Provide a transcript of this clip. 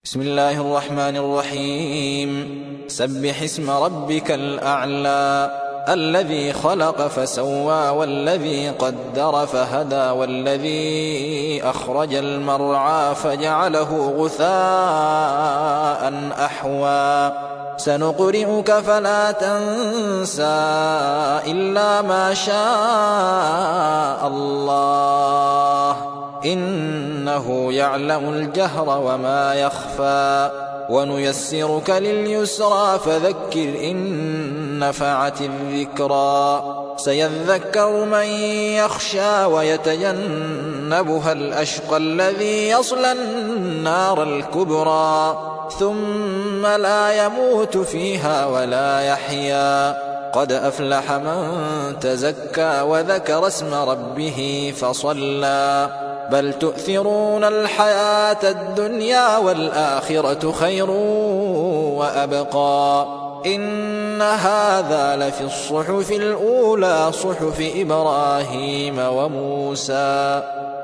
بسم الله الرحمن الرحيم. سبح اسم ربك الأعلى الذي خلق فسوى والذي قدر فهدى والذي أخرج المرعى فجعله غثاء أحوى سنقرئك فلا تنسى إلا ما شاء الله إنه يعلم الجهر وما يخفى ونيسرك لليسرى فذكر إن نفعت الذكرى سيذكر من يخشى ويتجنبها الأشقى الذي يصلى النار الكبرى ثم لا يموت فيها ولا يحيا قد أفلح من تزكى وذكر اسم ربه فصلى بل تؤثرون الحياة الدنيا والآخرة خير وأبقى إن هذا لفي الصحف الأولى صحف إبراهيم وموسى